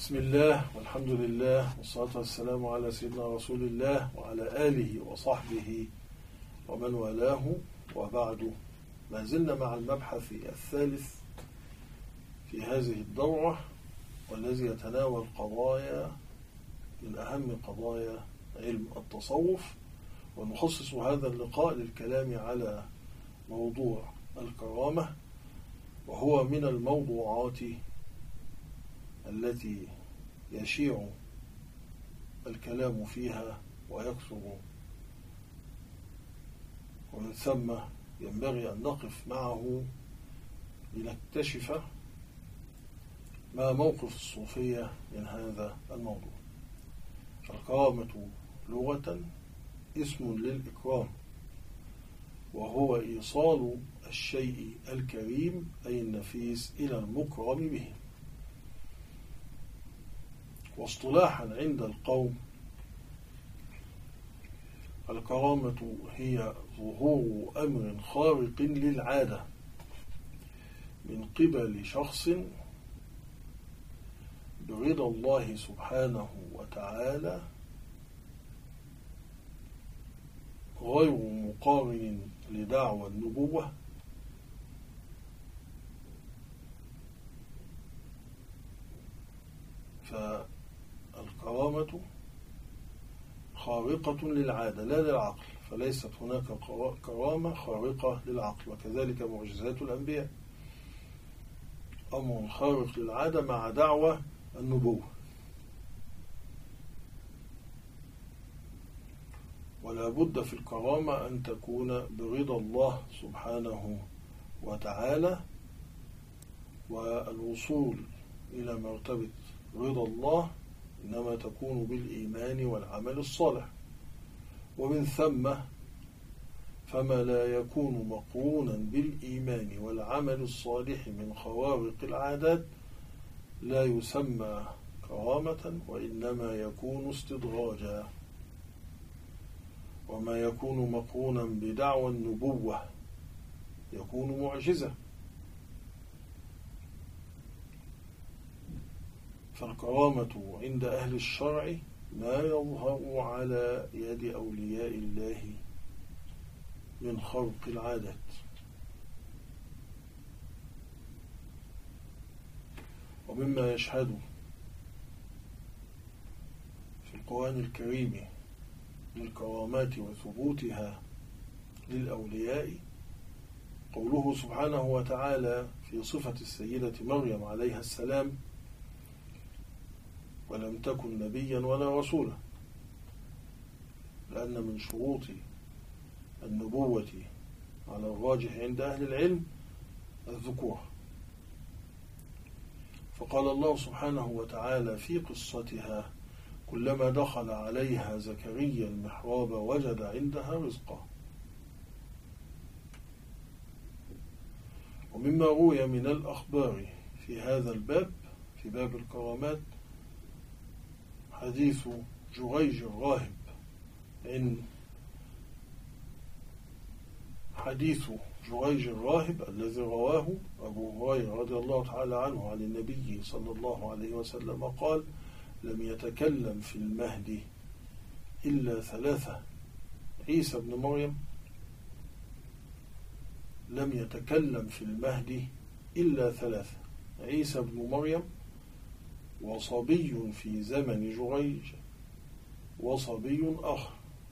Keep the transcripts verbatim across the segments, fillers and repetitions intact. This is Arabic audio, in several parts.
بسم الله والحمد لله والصلاة والسلام على سيدنا رسول الله وعلى آله وصحبه ومن والاه، وبعد. ما زلنا مع المبحث الثالث في هذه الدورة، والذي يتناول قضايا من أهم قضايا علم التصوف، ونخصص هذا اللقاء للكلام على موضوع الكرامة، وهو من الموضوعات التي يشيع الكلام فيها ويكثر، ومن ثم ينبغي أن نقف معه لنكتشف ما موقف الصوفية من هذا الموضوع. الكرامة لغة اسم للإكرام، وهو إيصال الشيء الكريم أي النفيس إلى المكرم به. واصطلاحا عند القوم، الكرامة هي ظهور أمر خارق للعادة من قبل شخص برضا الله سبحانه وتعالى، غير مقارن لدعوى النبوة، فالكرامة خارقة للعادة لا للعقل، فليست هناك كرامة خارقة للعقل. وكذلك معجزات الأنبياء أمر خارق للعادة مع دعوى النبوة. ولا بد في الكرامة أن تكون برضا الله سبحانه وتعالى، والوصول إلى مرتبة رضا الله إنما تكون بالإيمان والعمل الصالح. ومن ثم فما لا يكون مقرونا بالإيمان والعمل الصالح من خوارق العادات لا يسمى كرامة، وإنما يكون استدراجا. وما يكون مقرونا بدعوى النبوة يكون معجزة. فالكرامة عند أهل الشرع ما يظهر على يد أولياء الله من خرق العادات. ومما يشهد في القرآن الكريم للكرامات وثبوتها للأولياء قوله سبحانه وتعالى في صفة السيدة مريم عليها السلام: ولم تكن نبيا ولا رسولا، لأن من شروط النبوة على الراجح عند أهل العلم الذكور. فقال الله سبحانه وتعالى في قصتها: كلما دخل عليها زكريا المحراب وجد عندها رزقا. ومما روي من الأخبار في هذا الباب، في باب الكرامات، حديث جريج الراهب عن حديث جريج الراهب الذي رواه أبو هريرة رضي الله تعالى عنه عن النبي صلى الله عليه وسلم قال: لم يتكلم في المهد إلا ثلاثة. عيسى بن مريم لم يتكلم في المهد إلا ثلاثة: عيسى بن مريم، وصبي في زمن جريج، وصبي آخر.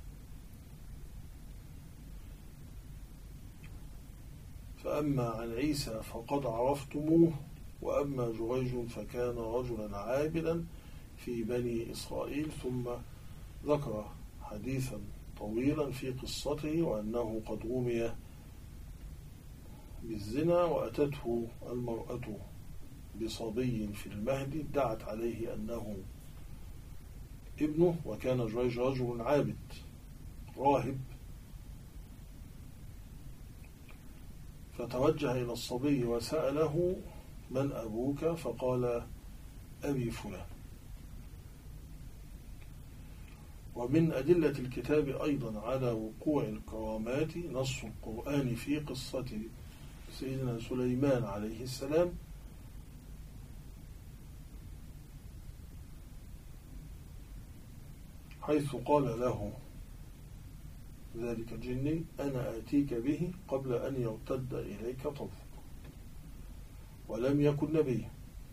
فأما عن عيسى فقد عرفتموه، وأما جريج فكان رجلا عابدا في بني إسرائيل. ثم ذكر حديثا طويلا في قصته، وأنه قد رمي بالزنا، وأتته المرأة بصبي في المهد ادعت عليه أنه ابنه، وكان جريج رجل عابد راهب، فتوجه إلى الصبي وسأله: من أبوك؟ فقال: أبي فلان. ومن أدلة الكتاب أيضا على وقوع الكرامات نص القرآن في قصة سيدنا سليمان عليه السلام، حيث قال له ذلك الجني أنا آتيك به قبل أن يرتد إليك طرفك، ولم يكن نبيا.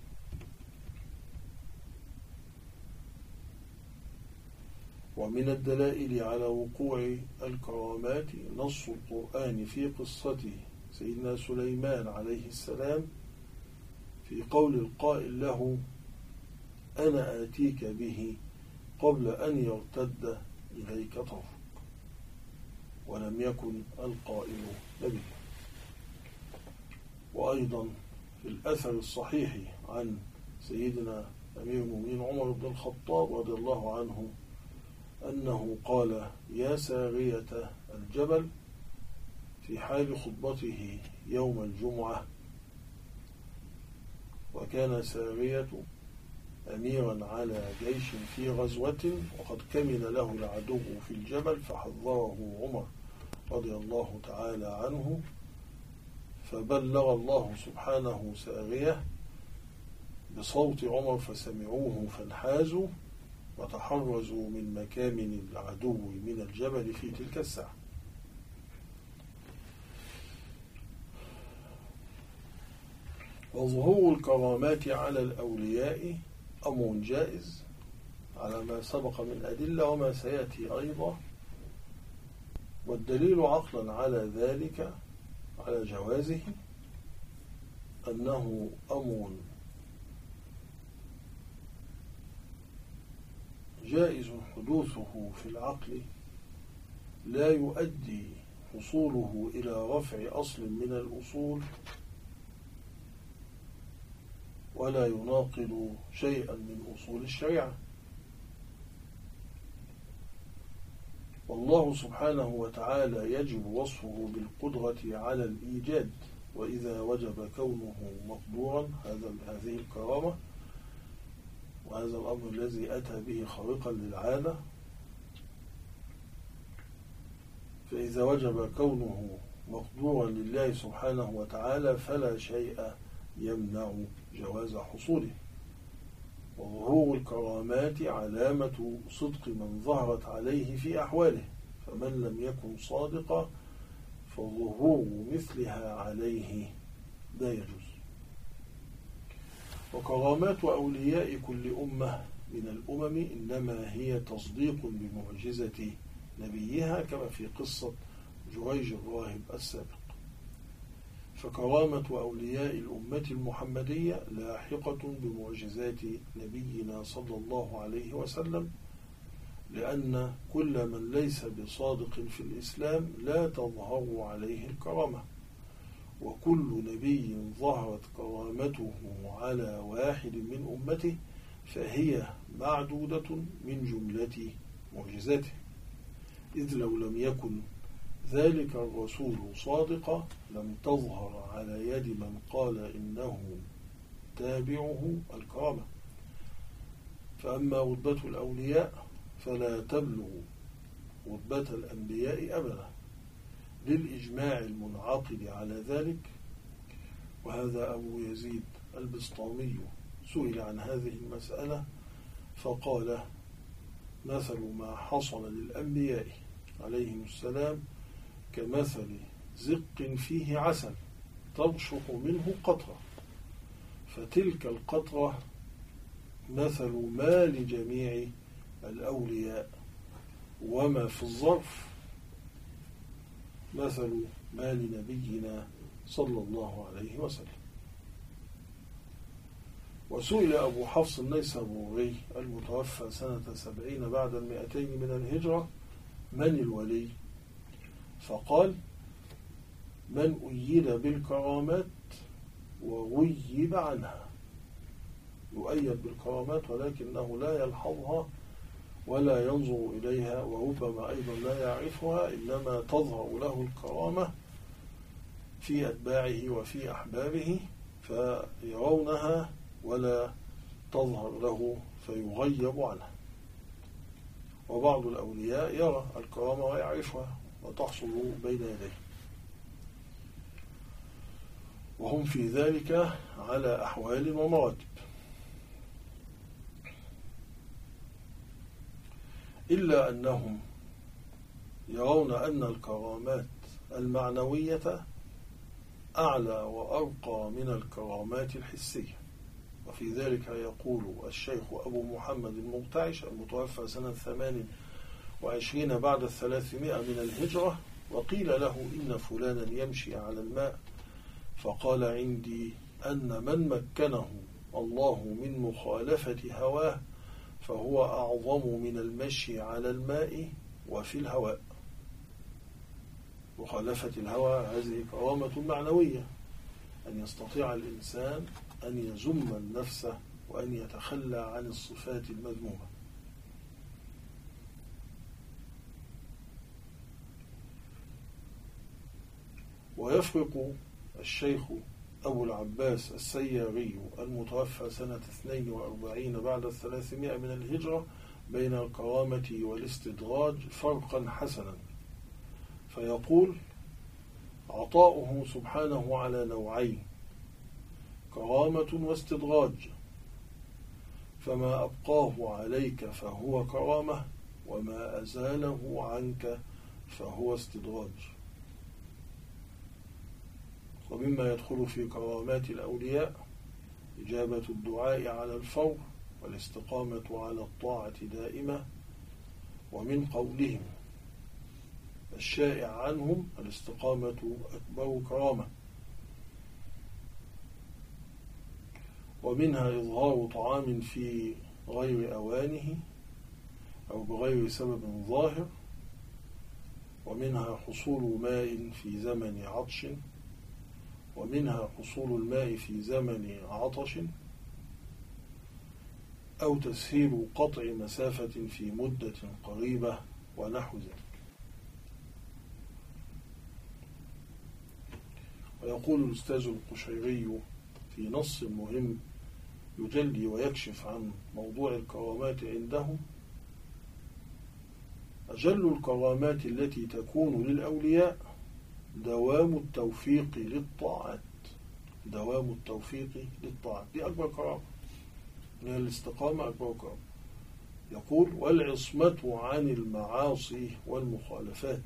ومن الدلائل على وقوع الكرامات نص القرآن في قصة سيدنا سليمان عليه السلام في قول القائل له أنا آتيك به قبل أن يرتد إليك طرفك، ولم يكن القائل نبيا. وأيضا في الأثر الصحيح عن سيدنا أمير المؤمنين عمر بن الخطاب رضي الله عنه أنه قال يا سارية الجبل في حال خطبته يوم الجمعة، وكان سارية أميرا على جيش في غزوة وقد كمن له العدو في الجبل، فحذره عمر رضي الله تعالى عنه، فبلغ الله سبحانه سارية بصوت عمر فسمعوه فانحازوا وتحرزوا من مكامن العدو من الجبل في تلك الساعة. وظهور الكرامات على الأولياء أمر جائز على ما سبق من أدلة وما سيأتي أيضا، والدليل عقلا على ذلك على جوازه أنه أمر جائز حدوثه في العقل لا يؤدي حصوله إلى رفع أصل من الأصول ولا يناقض شيئا من أصول الشريعة. والله سبحانه وتعالى يجب وصفه بالقدرة على الإيجاد، وإذا وجب كونه مقدورا هذا هذه الكرامة وهذا الأمر الذي أتى به خارقا للعادة، فإذا وجب كونه مقدورا لله سبحانه وتعالى فلا شيء يمنع جواز حصوله. وظهور الكرامات علامة صدق من ظهرت عليه في أحواله، فمن لم يكن صادقا فظهور مثلها عليه لا يجوز. وكرامات أولياء كل أمة من الأمم إنما هي تصديق بمعجزة نبيها كما في قصة جريج الراهب السابق. فكرامة أولياء الأمة المحمدية لاحقة بمعجزات نبينا صلى الله عليه وسلم، لأن كل من ليس بصادق في الإسلام لا تظهر عليه الكرامة، وكل نبي ظهرت كرامته على واحد من أمته فهي معدودة من جملة معجزاته، إذ لو لم يكن ذلك الرسول صادقا لم تظهر على يد من قال إنه تابعه الكرامة. فأما رتبة الأولياء فلا تبلغ رتبة الأنبياء أبدا للإجماع المنعقد على ذلك. وهذا أبو يزيد البسطامي سئل عن هذه المسألة فقال مثل ما حصل للأنبياء عليهم السلام كمثل زق فيه عسل ترشح منه قطرة، فتلك القطرة مثل ما لجميع الأولياء، وما في الظرف مثل ما لنبينا صلى الله عليه وسلم. وسئل أبو حفص النيسابوري المتوفى سنة سبعين بعد المئتين من الهجرة من الولي؟ فقال من أيد بالكرامات وغيب عنها، يؤيد بالكرامات ولكنه لا يلحظها ولا ينظر إليها، وربما أيضا لا يعرفها، إنما تظهر له الكرامة في أتباعه وفي أحبابه فيرونها ولا تظهر له فيغيب عنها. وبعض الأولياء يرى الكرامة ويعرفها وتحصل بين يديه، وهم في ذلك على أحوال ومراتب. إلا أنهم يرون أن الكرامات المعنوية أعلى وأرقى من الكرامات الحسية. وفي ذلك يقول الشيخ أبو محمد المرتعش المتوفى سنة ثمان وعشرين بعد الثلاثمائة من الهجرة: وقيل له إن فلانا يمشي على الماء، فقال: عندي أن من مكنه الله من مخالفة هواه فهو أعظم من المشي على الماء وفي الهواء. مخالفة الهوى هذه كرامة معنوية، أن يستطيع الإنسان أن يزم النفس وأن يتخلى عن الصفات المذمومة. ويفرق الشيخ أبو العباس السياري المتوفى سنة اثنين وأربعين بعد الثلاثمائة من الهجرة بين الكرامة والاستدراج فرقا حسنا، فيقول: عطاؤه سبحانه على نوعين: كرامة واستدراج، فما أبقاه عليك فهو كرامة، وما أزاله عنك فهو استدراج. ومما يدخل في كرامات الأولياء إجابة الدعاء على الفور، والاستقامة على الطاعة دائمة. ومن قولهم الشائع عنهم: الاستقامة أكبر كرامة. ومنها إظهار طعام في غير أوانه أو بغير سبب ظاهر. ومنها حصول ماء في زمن عطش. ومنها حصول الماء في زمن عطش، أو تسهيل قطع مسافة في مدة قريبة، ونحو ذلك. ويقول الأستاذ القشيري في نص مهم يجلي ويكشف عن موضوع الكرامات عندهم: أجل الكرامات التي تكون للأولياء دوام التوفيق للطاعات. دوام التوفيق للطاعات دي أكبر كرامة، من الاستقامة أكبر كرامة. يقول: والعصمة عن المعاصي والمخالفات.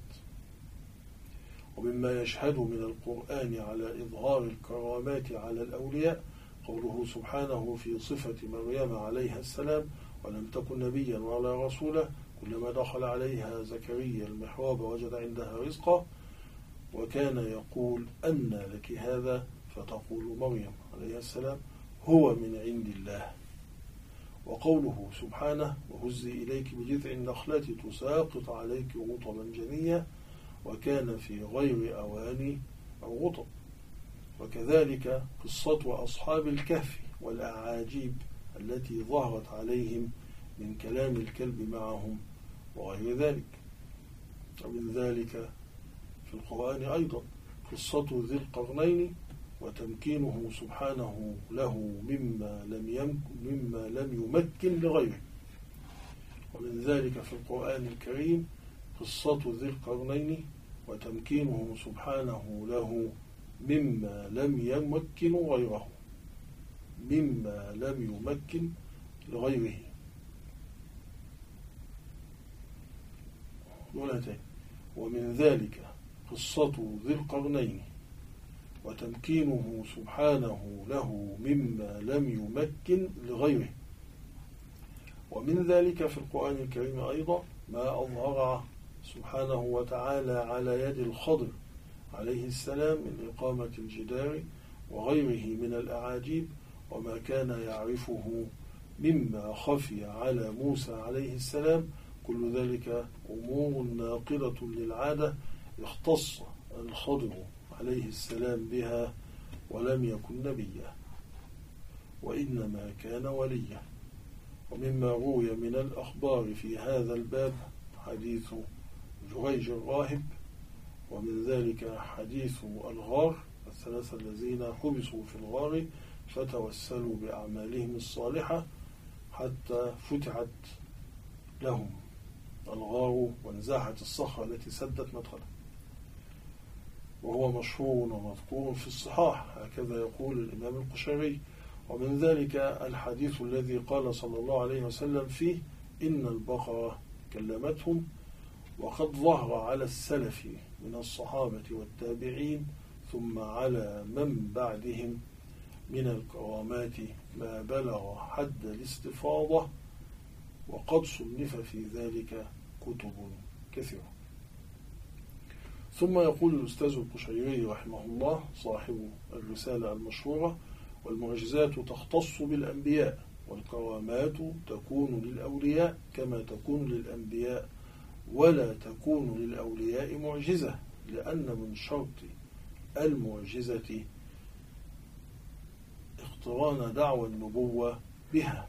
ومما يشهد من القرآن على إظهار الكرامات على الأولياء قوله سبحانه في صفة مريم عليها السلام: ولم تكن نبيا ولا رسولا كلما دخل عليها زكريا المحراب وجد عندها رزقا وكان يقول: أنى لك هذا؟ فتقول مريم عليها السلام: هو من عند الله. وقوله سبحانه: وهزي إليك بجذع النخلة تساقط عليك رطبا جنيا وكان في غير أواني أو رطب. وكذلك قصة أصحاب الكهف والأعاجيب التي ظهرت عليهم من كلام الكلب معهم وغير ذلك. ومن ذلك في القرآن أيضا قصة ذي القرنين وتمكينه سبحانه له مما لم يمكن مما لم يمكن لغيره. ومن ذلك في القرآن الكريم قصة ذي القرنين وتمكينه سبحانه له مما لم يمكن غيره مما لم يمكن لغيره. ومن ذلك قصة ذي القرنين وتمكينه سبحانه له مما لم يمكن لغيره. ومن ذلك في القرآن الكريم أيضا ما أظهر سبحانه وتعالى على يد الخضر عليه السلام من إقامة الجدار وغيره من الأعاجيب، وما كان يعرفه مما خفي على موسى عليه السلام. كل ذلك أمور ناقلة للعادة اختص الخضر عليه السلام بها ولم يكن نبيا وإنما كان وليا. ومما روي من الأخبار في هذا الباب حديث جريج الراهب، ومن ذلك حديث الغار الثلاثة الذين حبسوا في الغار فتوسلوا بأعمالهم الصالحة حتى فتحت لهم الغار وانزاحت الصخرة التي سدت مدخله، وهو مشهور ومذكور في الصحاح، هكذا يقول الإمام القشيري. ومن ذلك الحديث الذي قال صلى الله عليه وسلم فيه: إن البقرة كلمتهم، وقد ظهر على السلف من الصحابة والتابعين ثم على من بعدهم من الكرامات ما بلغ حد الاستفاضة، وقد صنف في ذلك كتب كثيرة. ثم يقول الأستاذ القشيري رحمه الله صاحب الرسالة المشهورة: والمعجزات تختص بالأنبياء، والكرامات تكون للأولياء كما تكون للأنبياء، ولا تكون للأولياء معجزة، لأن من شرط المعجزة اقتران دعوى النبوة بها.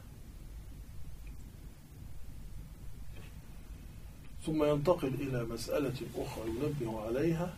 ثم ينتقل إلى مسألة أخرى ينبه عليها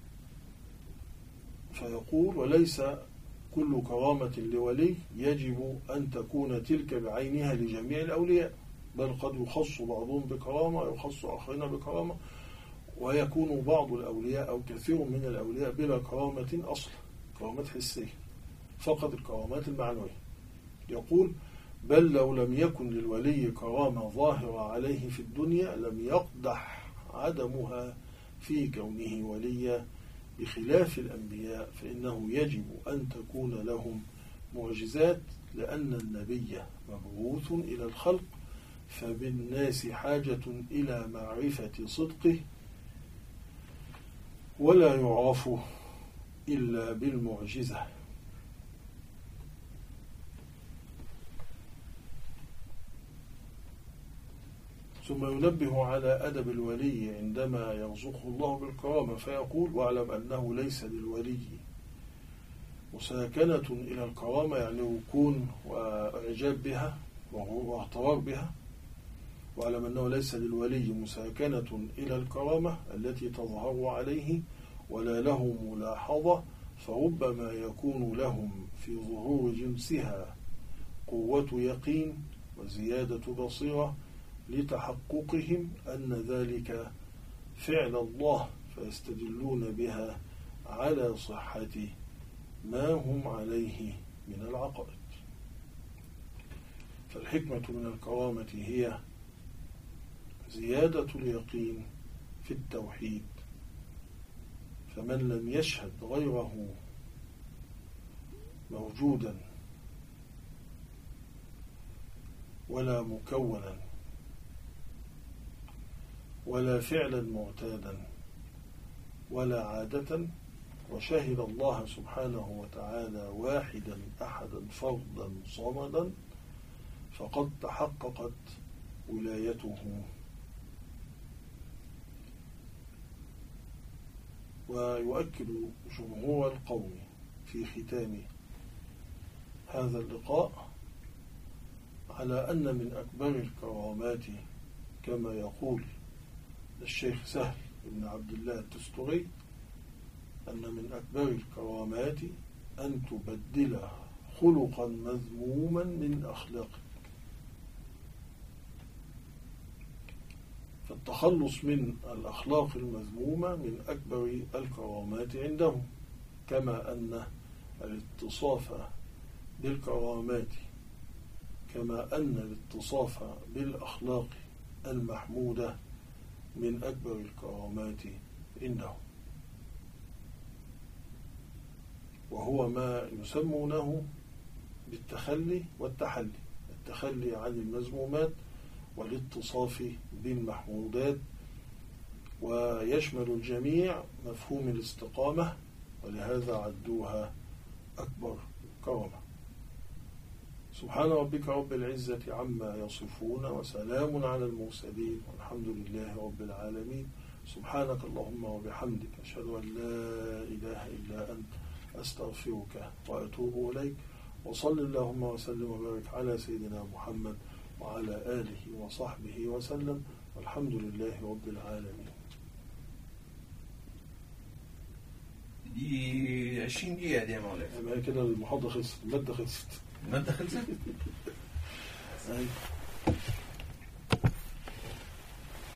فيقول: وليس كل كرامة لولي يجب أن تكون تلك بعينها لجميع الأولياء، بل قد يخص بعضهم بكرامة ويخص آخرين بكرامة، ويكون بعض الأولياء أو كثير من الأولياء بلا كرامة أصلا، كرامات حسية فقط، الكرامات المعنوية. يقول: بل لو لم يكن للولي كرامة ظاهرة عليه في الدنيا لم يقدح عدمها في كونه وليا، بخلاف الأنبياء فإنه يجب أن تكون لهم معجزات، لأن النبي مبعوث إلى الخلق، فبالناس حاجة إلى معرفة صدقه، ولا يعرف إلا بالمعجزة. ثم ينبه على أدب الولي عندما يرزقه الله بالكرامة فيقول: واعلم أنه ليس للولي مساكنة إلى الكرامة، يعني وكون وإعجاب بها واغترار بها. واعلم أنه ليس للولي مساكنة إلى الكرامة التي تظهر عليه، ولا له ملاحظة، فربما يكون لهم في ظهور جنسها قوة يقين وزيادة بصيرة لتحققهم أن ذلك فعل الله، فيستدلون بها على صحة ما هم عليه من العقائد. فالحكمة من الكرامة هي زيادة اليقين في التوحيد، فمن لم يشهد غيره موجودا ولا مكونا ولا فعلا معتادا ولا عادة، وشهد الله سبحانه وتعالى واحدا أحدا فردا صمدا، فقد تحققت ولايته. ويؤكد جمهور القوم في ختام هذا اللقاء على أن من أكبر الكرامات كما يقول الشيخ سهل بن عبد الله التستري أن من أكبر الكرامات أن تبدل خلقا مذموما من أخلاقك. فالتخلص من الأخلاق المذمومة من أكبر الكرامات عندهم، كما أن الاتصاف بالكرامات كما أن الاتصاف بالأخلاق المحمودة من أكبر الكرامات عندهم، وهو ما يسمونه بالتخلي والتحلي، التخلي عن المذمومات والاتصاف بالمحمودات، ويشمل الجميع مفهوم الاستقامة، ولهذا عدوها أكبر كرامة. سبحان ربك رب العزة عما يصفون، وسلام على المرسلين، والحمد لله رب العالمين. سبحانك اللهم وبحمدك، أشهد أن لا إله إلا أنت، أستغفرك وأتوب إليك. وصل اللهم وسلم وبارك على سيدنا محمد وعلى آله وصحبه وسلم، والحمد لله رب العالمين. دي عشرين دقيقة دي يا مولانا. يبقى كده المحاضرة خلصت، المادة خلصت. المادة خلصت؟